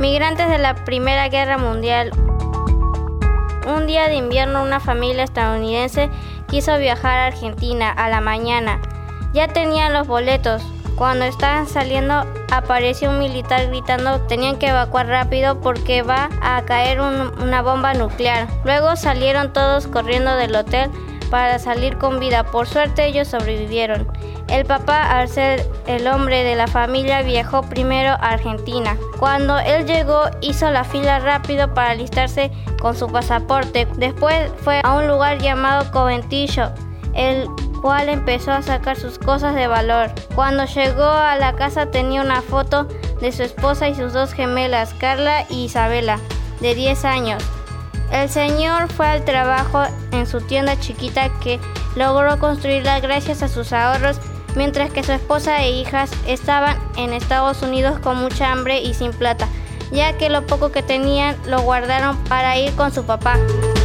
Migrantes de la Primera Guerra Mundial. Un día de invierno, una familia estadounidense quiso viajar a Argentina a la mañana. Ya tenían los boletos. Cuando estaban saliendo, apareció un militar gritando que tenían que evacuar rápido porque va a caer una bomba nuclear. Luego salieron todos corriendo del hotel para salir con vida. Por suerte, ellos sobrevivieron. El papá, al ser el hombre de la familia, viajó primero a Argentina. Cuando él llegó, hizo la fila rápido para alistarse con su pasaporte. Después fue a un lugar llamado Conventillo, el cual empezó a sacar sus cosas de valor. Cuando llegó a la casa, tenía una foto de su esposa y sus dos gemelas, Carla y Isabela, de 10 años. El señor fue al trabajo en su tienda chiquita que logró construirla gracias a sus ahorros, mientras que su esposa e hijas estaban en Estados Unidos con mucha hambre y sin plata, ya que lo poco que tenían lo guardaron para ir con su papá.